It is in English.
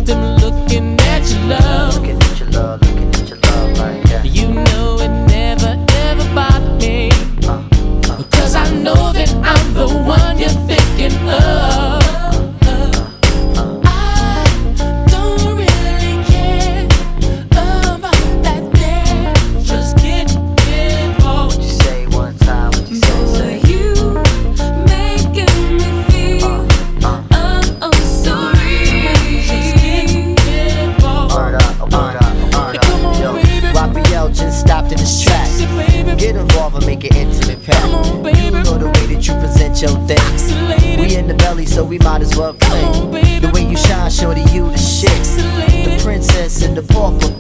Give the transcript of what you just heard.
just am looking at your love. Looking at your love, looking at your love like that. You know it never ever bothered me, because I know that I'm the one you're thinking of. Get involved and make an intimate pact. You know the way that you present your thing. We in the belly, so we might as well play. The way you shine, shorty, you the shit. The princess and the pauper